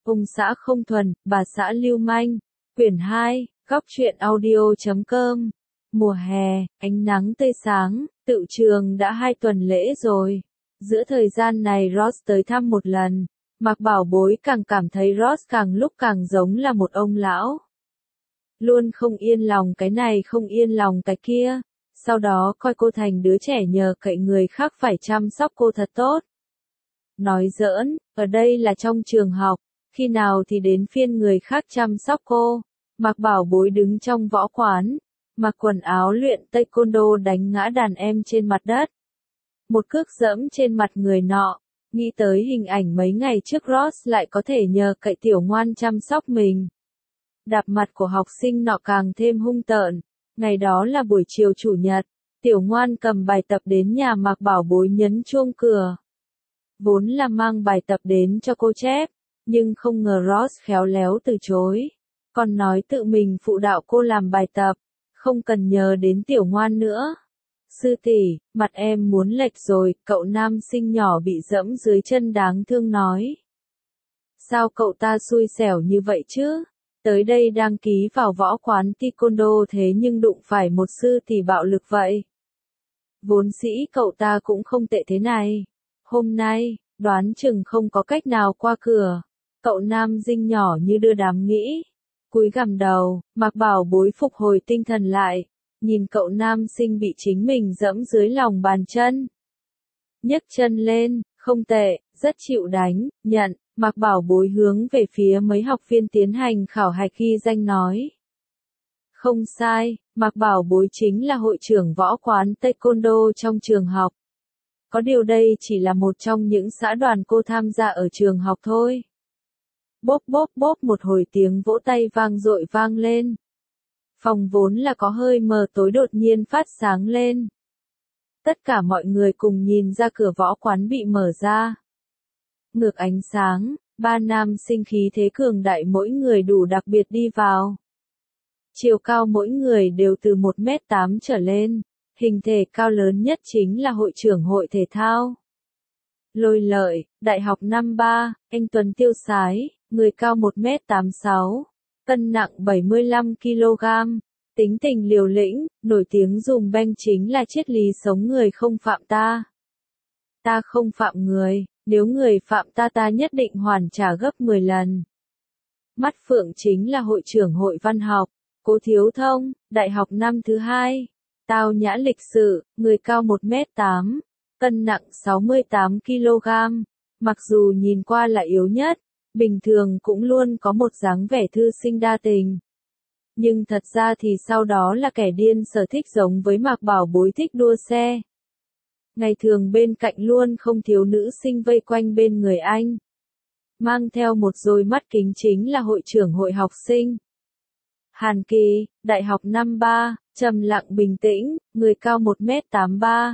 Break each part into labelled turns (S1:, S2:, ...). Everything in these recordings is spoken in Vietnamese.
S1: Ông xã không thuần, bà xã lưu manh. Quyển 2, góc truyện audio.com. Mùa hè, ánh nắng tươi sáng, tựu trường đã 2 tuần lễ rồi. Giữa thời gian này Ross tới thăm một lần. Mạc Bảo Bối càng cảm thấy Ross càng lúc càng giống là một ông lão. Luôn không yên lòng cái này không yên lòng cái kia. Sau đó coi cô thành đứa trẻ nhờ cậy người khác phải chăm sóc cô thật tốt. Nói giỡn, ở đây là trong trường học, khi nào thì đến phiên người khác chăm sóc cô. Mạc Bảo Bối đứng trong võ quán, mặc quần áo luyện taekwondo đánh ngã đàn em trên mặt đất. Một cước dẫm trên mặt người nọ, nghĩ tới hình ảnh mấy ngày trước Ross lại có thể nhờ cậy tiểu ngoan chăm sóc mình. Đạp mặt của học sinh nọ càng thêm hung tợn. Ngày đó là buổi chiều chủ nhật, tiểu ngoan cầm bài tập đến nhà Mạc Bảo Bối nhấn chuông cửa. Vốn là mang bài tập đến cho cô chép, nhưng không ngờ Ross khéo léo từ chối. Còn nói tự mình phụ đạo cô làm bài tập, không cần nhờ đến tiểu ngoan nữa. Sư tỷ, mặt em muốn lệch rồi, cậu nam sinh nhỏ bị dẫm dưới chân đáng thương nói. Sao cậu ta xui xẻo như vậy chứ? Tới đây đăng ký vào võ quán taekwondo thế nhưng đụng phải một sư tỷ bạo lực vậy. Vốn dĩ cậu ta cũng không tệ thế này. Hôm nay, đoán chừng không có cách nào qua cửa. Cậu nam dinh nhỏ như đưa đám nghĩ. Cúi gằm đầu, Mạc Bảo Bối phục hồi tinh thần lại. Nhìn cậu nam sinh bị chính mình dẫm dưới lòng bàn chân. Nhấc chân lên, không tệ, rất chịu đánh, nhận. Mạc Bảo Bối hướng về phía mấy học viên tiến hành khảo hạch ghi danh nói. Không sai, Mạc Bảo Bối chính là hội trưởng võ quán taekwondo trong trường học. Có điều đây chỉ là một trong những xã đoàn cô tham gia ở trường học thôi. Bốp bốp bốp một hồi tiếng vỗ tay vang dội vang lên. Phòng vốn là có hơi mờ tối đột nhiên phát sáng lên. Tất cả mọi người cùng nhìn ra cửa võ quán bị mở ra. Ngược ánh sáng, 3 nam sinh khí thế cường đại mỗi người đủ đặc biệt đi vào. Chiều cao mỗi người đều từ 1m8 trở lên, hình thể cao lớn nhất chính là hội trưởng hội thể thao. Lôi Lợi, đại học năm 3, anh Tuấn Tiêu Sái, người cao 1m86, cân nặng 75kg, tính tình liều lĩnh, nổi tiếng dùng banh chính là triết lý sống người không phạm ta. Ta không phạm người. Nếu người phạm ta ta nhất định hoàn trả gấp 10 lần. Mắt phượng chính là hội trưởng hội văn học, Cố Thiếu Thông, đại học năm thứ 2. Tao nhã lịch sự, người cao 1m8, cân nặng 68kg. Mặc dù nhìn qua là yếu nhất, bình thường cũng luôn có một dáng vẻ thư sinh đa tình. Nhưng thật ra thì sau đó là kẻ điên sở thích giống với Mạc Bảo Bối thích đua xe. Ngày thường bên cạnh luôn không thiếu nữ sinh vây quanh bên người anh. Mang theo một đôi mắt kính chính là hội trưởng hội học sinh. Hàn Kỳ, đại học năm 3, trầm lặng bình tĩnh, người cao 1m83,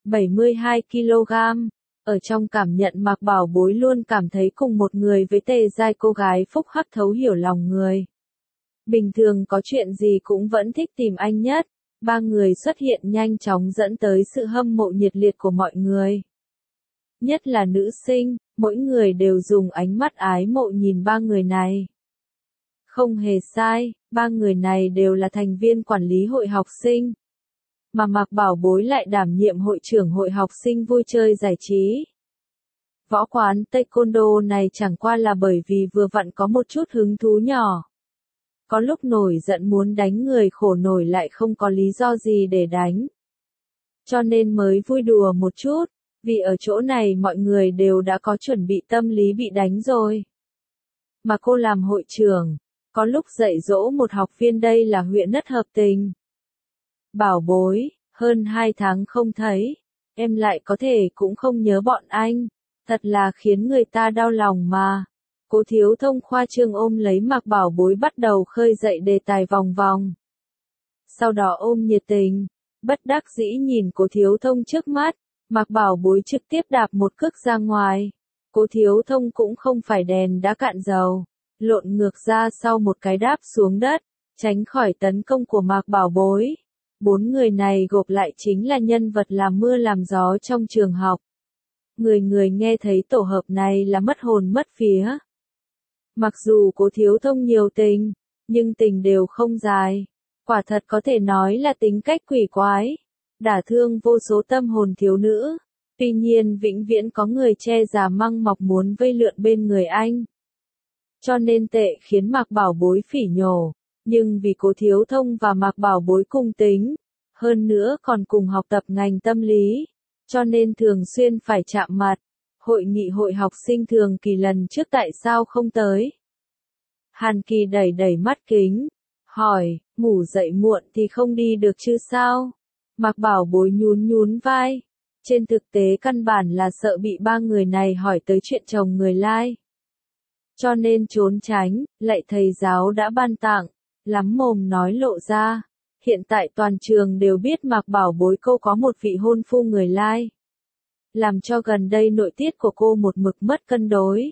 S1: 72kg. Ở trong cảm nhận Mạc Bảo Bối luôn cảm thấy cùng một người với tề giai cô gái phúc hắc thấu hiểu lòng người. Bình thường có chuyện gì cũng vẫn thích tìm anh nhất. 3 người xuất hiện nhanh chóng dẫn tới sự hâm mộ nhiệt liệt của mọi người. Nhất là nữ sinh, mỗi người đều dùng ánh mắt ái mộ nhìn 3 người này. Không hề sai, 3 người này đều là thành viên quản lý hội học sinh. Mà Mạc Bảo Bối lại đảm nhiệm hội trưởng hội học sinh vui chơi giải trí. Võ quán taekwondo này chẳng qua là bởi vì vừa vặn có một chút hứng thú nhỏ. Có lúc nổi giận muốn đánh người khổ nổi lại không có lý do gì để đánh. Cho nên mới vui đùa một chút, vì ở chỗ này mọi người đều đã có chuẩn bị tâm lý bị đánh rồi. Mà cô làm hội trưởng, có lúc dạy dỗ một học viên đây là huyện rất hợp tình. Bảo Bối, hơn 2 tháng không thấy, em lại có thể cũng không nhớ bọn anh, thật là khiến người ta đau lòng mà. Cố Thiếu Thông khoa trương ôm lấy Mạc Bảo Bối bắt đầu khơi dậy đề tài vòng vòng. Sau đó ôm nhiệt tình, bất đắc dĩ nhìn Cố Thiếu Thông trước mắt, Mạc Bảo Bối trực tiếp đạp một cước ra ngoài. Cố Thiếu Thông cũng không phải đèn đã cạn dầu, lộn ngược ra sau một cái đáp xuống đất, tránh khỏi tấn công của Mạc Bảo Bối. 4 người này gộp lại chính là nhân vật làm mưa làm gió trong trường học. Người người nghe thấy tổ hợp này là mất hồn mất vía. Mặc dù Cố Thiếu Thông nhiều tình, nhưng tình đều không dài. Quả thật có thể nói là tính cách quỷ quái, đả thương vô số tâm hồn thiếu nữ. Tuy nhiên vĩnh viễn có người che giả măng mọc muốn vây lượn bên người anh. Cho nên tệ khiến Mạc Bảo Bối phỉ nhổ. Nhưng vì Cố Thiếu Thông và Mạc Bảo Bối cùng tính, hơn nữa còn cùng học tập ngành tâm lý, cho nên thường xuyên phải chạm mặt. Hội nghị hội học sinh thường kỳ lần trước tại sao không tới? Hàn Kỳ đẩy đẩy mắt kính, hỏi, ngủ dậy muộn thì không đi được chứ sao? Mạc Bảo Bối nhún nhún vai. Trên thực tế căn bản là sợ bị ba người này hỏi tới chuyện chồng người lai. Cho nên trốn tránh, lại thầy giáo đã ban tặng, lắm mồm nói lộ ra. Hiện tại toàn trường đều biết Mạc Bảo Bối cô có một vị hôn phu người lai. Làm cho gần đây nội tiết của cô một mực mất cân đối.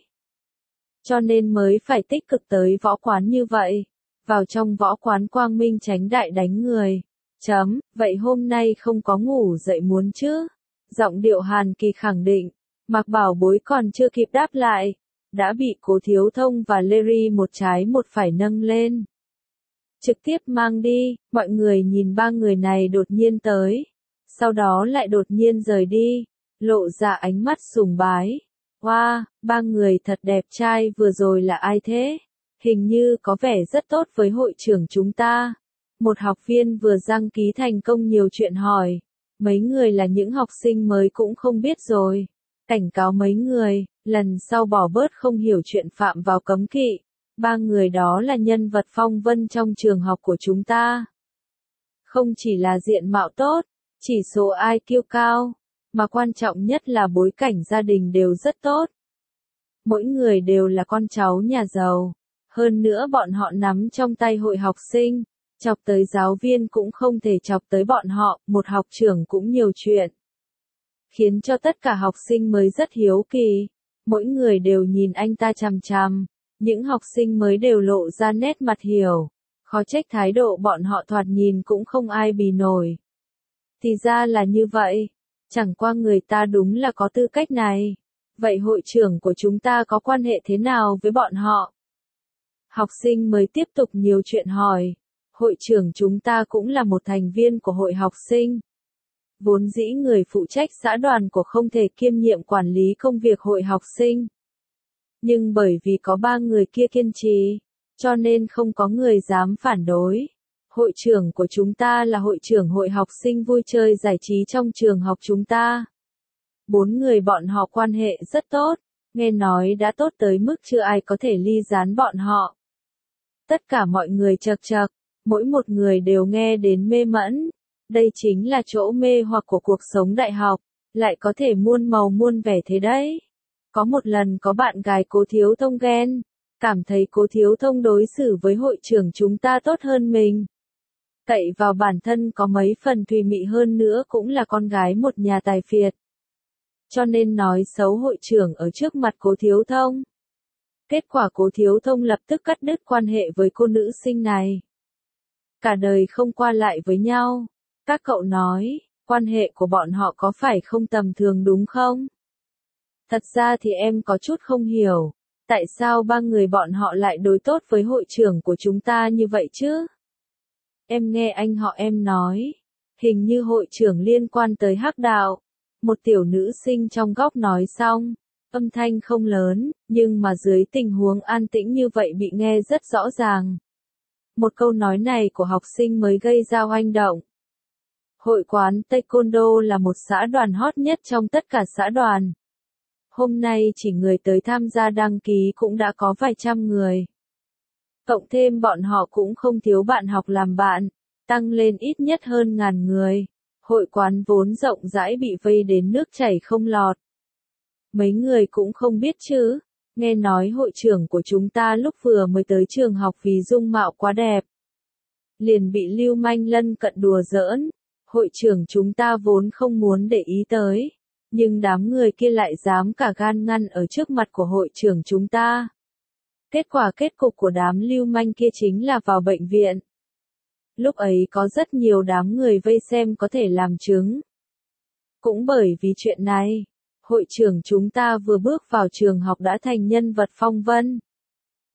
S1: Cho nên mới phải tích cực tới võ quán như vậy. Vào trong võ quán quang minh tránh đại đánh người. Vậy hôm nay không có ngủ dậy muốn chứ? Giọng điệu Hàn Kỳ khẳng định. Mạc Bảo Bối còn chưa kịp đáp lại. Đã bị Cố Thiếu Thông và Larry một trái một phải nâng lên. Trực tiếp mang đi, mọi người nhìn ba người này đột nhiên tới. Sau đó lại đột nhiên rời đi. Lộ ra ánh mắt sùng bái. Wow, ba người thật đẹp trai vừa rồi là ai thế? Hình như có vẻ rất tốt với hội trưởng chúng ta. Một học viên vừa đăng ký thành công nhiều chuyện hỏi. Mấy người là những học sinh mới cũng không biết rồi. Cảnh cáo mấy người, lần sau bỏ bớt không hiểu chuyện phạm vào cấm kỵ. Ba người đó là nhân vật phong vân trong trường học của chúng ta. Không chỉ là diện mạo tốt, chỉ số IQ cao, mà quan trọng nhất là bối cảnh gia đình đều rất tốt. Mỗi người đều là con cháu nhà giàu. Hơn nữa bọn họ nắm trong tay hội học sinh. Chọc tới giáo viên cũng không thể chọc tới bọn họ, một học trưởng cũng nhiều chuyện. Khiến cho tất cả học sinh mới rất hiếu kỳ. Mỗi người đều nhìn anh ta chằm chằm. Những học sinh mới đều lộ ra nét mặt hiểu. Khó trách thái độ bọn họ thoạt nhìn cũng không ai bì nổi. Thì ra là như vậy. Chẳng qua người ta đúng là có tư cách này. Vậy hội trưởng của chúng ta có quan hệ thế nào với bọn họ? Học sinh mới tiếp tục nhiều chuyện hỏi. Hội trưởng chúng ta cũng là một thành viên của hội học sinh. Vốn dĩ người phụ trách xã đoàn của không thể kiêm nhiệm quản lý công việc hội học sinh. Nhưng bởi vì có ba người kia kiên trì, cho nên không có người dám phản đối. Hội trưởng của chúng ta là hội trưởng hội học sinh vui chơi giải trí trong trường học chúng ta. 4 người bọn họ quan hệ rất tốt, nghe nói đã tốt tới mức chưa ai có thể ly gián bọn họ. Tất cả mọi người chậc chậc, mỗi một người đều nghe đến mê mẩn. Đây chính là chỗ mê hoặc của cuộc sống đại học, lại có thể muôn màu muôn vẻ thế đấy. Có một lần có bạn gái Cố Thiếu Thông ghen, cảm thấy Cố Thiếu Thông đối xử với hội trưởng chúng ta tốt hơn mình. Cậy vào bản thân có mấy phần thùy mị hơn nữa cũng là con gái một nhà tài phiệt. Cho nên nói xấu hội trưởng ở trước mặt Cố Thiếu Thông. Kết quả Cố Thiếu Thông lập tức cắt đứt quan hệ với cô nữ sinh này. Cả đời không qua lại với nhau. Các cậu nói, quan hệ của bọn họ có phải không tầm thường đúng không? Thật ra thì em có chút không hiểu, tại sao ba người bọn họ lại đối tốt với hội trưởng của chúng ta như vậy chứ? Em nghe anh họ em nói, hình như hội trưởng liên quan tới hắc đạo. Một tiểu nữ sinh trong góc nói xong, âm thanh không lớn, nhưng mà dưới tình huống an tĩnh như vậy bị nghe rất rõ ràng. Một câu nói này của học sinh mới gây ra hoành động. Hội quán Taekwondo là một xã đoàn hot nhất trong tất cả xã đoàn. Hôm nay chỉ người tới tham gia đăng ký cũng đã có vài trăm người. Cộng thêm bọn họ cũng không thiếu bạn học làm bạn, tăng lên ít nhất hơn 1000 người. Hội quán vốn rộng rãi bị vây đến nước chảy không lọt. Mấy người cũng không biết chứ, nghe nói hội trưởng của chúng ta lúc vừa mới tới trường học vì dung mạo quá đẹp. Liền bị lưu manh lân cận đùa giỡn, hội trưởng chúng ta vốn không muốn để ý tới. Nhưng đám người kia lại dám cả gan ngăn ở trước mặt của hội trưởng chúng ta. Kết cục của đám lưu manh kia chính là vào bệnh viện. Lúc ấy có rất nhiều đám người vây xem có thể làm chứng. Cũng bởi vì chuyện này, hội trưởng chúng ta vừa bước vào trường học đã thành nhân vật phong vân.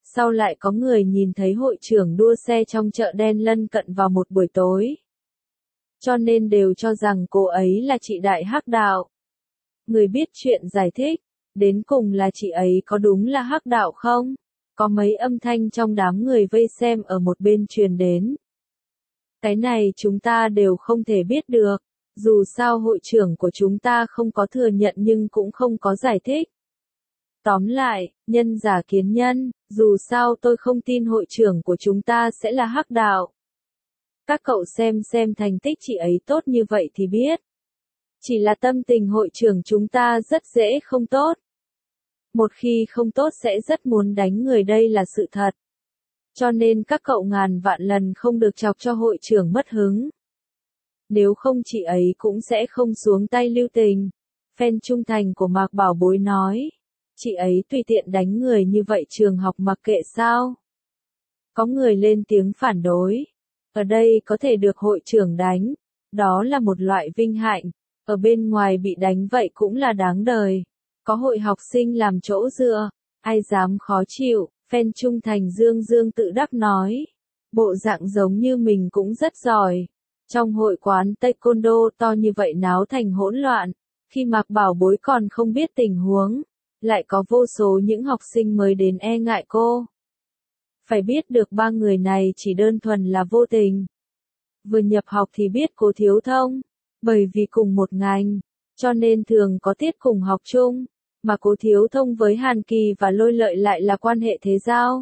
S1: Sau lại có người nhìn thấy hội trưởng đua xe trong chợ đen lân cận vào một buổi tối. Cho nên đều cho rằng cô ấy là chị Đại Hắc Đạo. Người biết chuyện giải thích, đến cùng là chị ấy có đúng là Hắc Đạo không? Có mấy âm thanh trong đám người vây xem ở một bên truyền đến. Cái này chúng ta đều không thể biết được, dù sao hội trưởng của chúng ta không có thừa nhận nhưng cũng không có giải thích. Tóm lại, nhân giả kiến nhân, dù sao tôi không tin hội trưởng của chúng ta sẽ là Hắc Đạo. Các cậu xem thành tích chị ấy tốt như vậy thì biết. Chỉ là tâm tình hội trưởng chúng ta rất dễ không tốt. Một khi không tốt sẽ rất muốn đánh người, đây là sự thật. Cho nên các cậu ngàn vạn lần không được chọc cho hội trưởng mất hứng. Nếu không chị ấy cũng sẽ không xuống tay lưu tình. Fan trung thành của Mạc Bảo Bối nói. Chị ấy tùy tiện đánh người như vậy trường học mặc kệ sao? Có người lên tiếng phản đối. Ở đây có thể được hội trưởng đánh. Đó là một loại vinh hạnh. Ở bên ngoài bị đánh vậy cũng là đáng đời. Có hội học sinh làm chỗ dựa. Ai dám khó chịu, fan trung thành Dương Dương tự đắc nói. Bộ dạng giống như mình cũng rất giỏi. Trong hội quán taekwondo to như vậy náo thành hỗn loạn. Khi Mạc Bảo Bối còn không biết tình huống. Lại có vô số những học sinh mới đến e ngại cô. Phải biết được ba người này chỉ đơn thuần là vô tình. Vừa nhập học thì biết Cố Thiếu Thông. Bởi vì cùng một ngành, cho nên thường có tiết cùng học chung. Mà Cố Thiếu Thông với Hàn Kỳ và Lôi Lợi lại là quan hệ thế giao.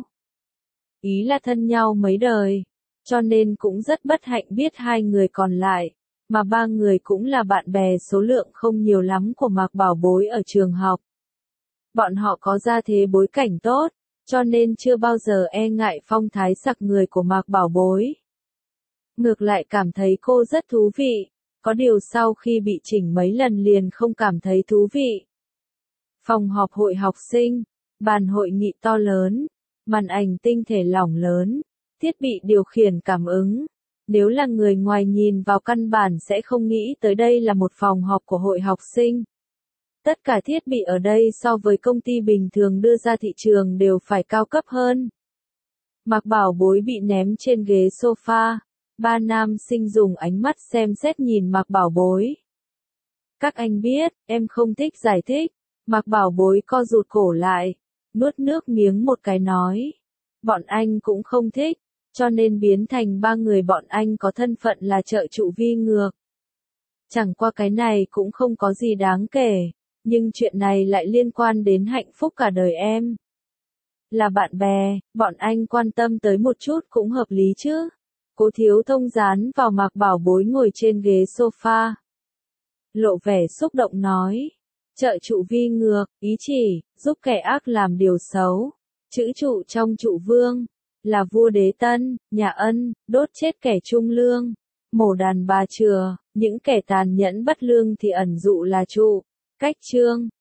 S1: Ý là thân nhau mấy đời. Cho nên cũng rất bất hạnh biết hai người còn lại. Mà ba người cũng là bạn bè số lượng không nhiều lắm của Mạc Bảo Bối ở trường học. Bọn họ có gia thế bối cảnh tốt, cho nên chưa bao giờ e ngại phong thái sặc người của Mạc Bảo Bối. Ngược lại cảm thấy cô rất thú vị, có điều sau khi bị chỉnh mấy lần liền không cảm thấy thú vị. Phòng họp hội học sinh, bàn hội nghị to lớn, màn ảnh tinh thể lỏng lớn, thiết bị điều khiển cảm ứng. Nếu là người ngoài nhìn vào căn bản sẽ không nghĩ tới đây là một phòng họp của hội học sinh. Tất cả thiết bị ở đây so với công ty bình thường đưa ra thị trường đều phải cao cấp hơn. Mạc Bảo Bối bị ném trên ghế sofa. Ba nam sinh dùng ánh mắt xem xét nhìn Mạc Bảo Bối. Các anh biết, em không thích giải thích. Mạc Bảo Bối co rụt cổ lại, nuốt nước miếng một cái nói. Bọn anh cũng không thích, cho nên biến thành ba người bọn anh có thân phận là trợ trụ vi ngược. Chẳng qua cái này cũng không có gì đáng kể, nhưng chuyện này lại liên quan đến hạnh phúc cả đời em. Là bạn bè, bọn anh quan tâm tới một chút cũng hợp lý chứ. Cố Thiếu Thông dán vào Mạc Bảo Bối ngồi trên ghế sofa. Lộ vẻ xúc động nói. Trợ trụ vi ngược, ý chỉ, giúp kẻ ác làm điều xấu. Chữ trụ trong trụ vương, là vua đế tân, nhà Ân, đốt chết kẻ trung lương. Mổ đàn bà chừa, những kẻ tàn nhẫn bất lương thì ẩn dụ là trụ. Cách chương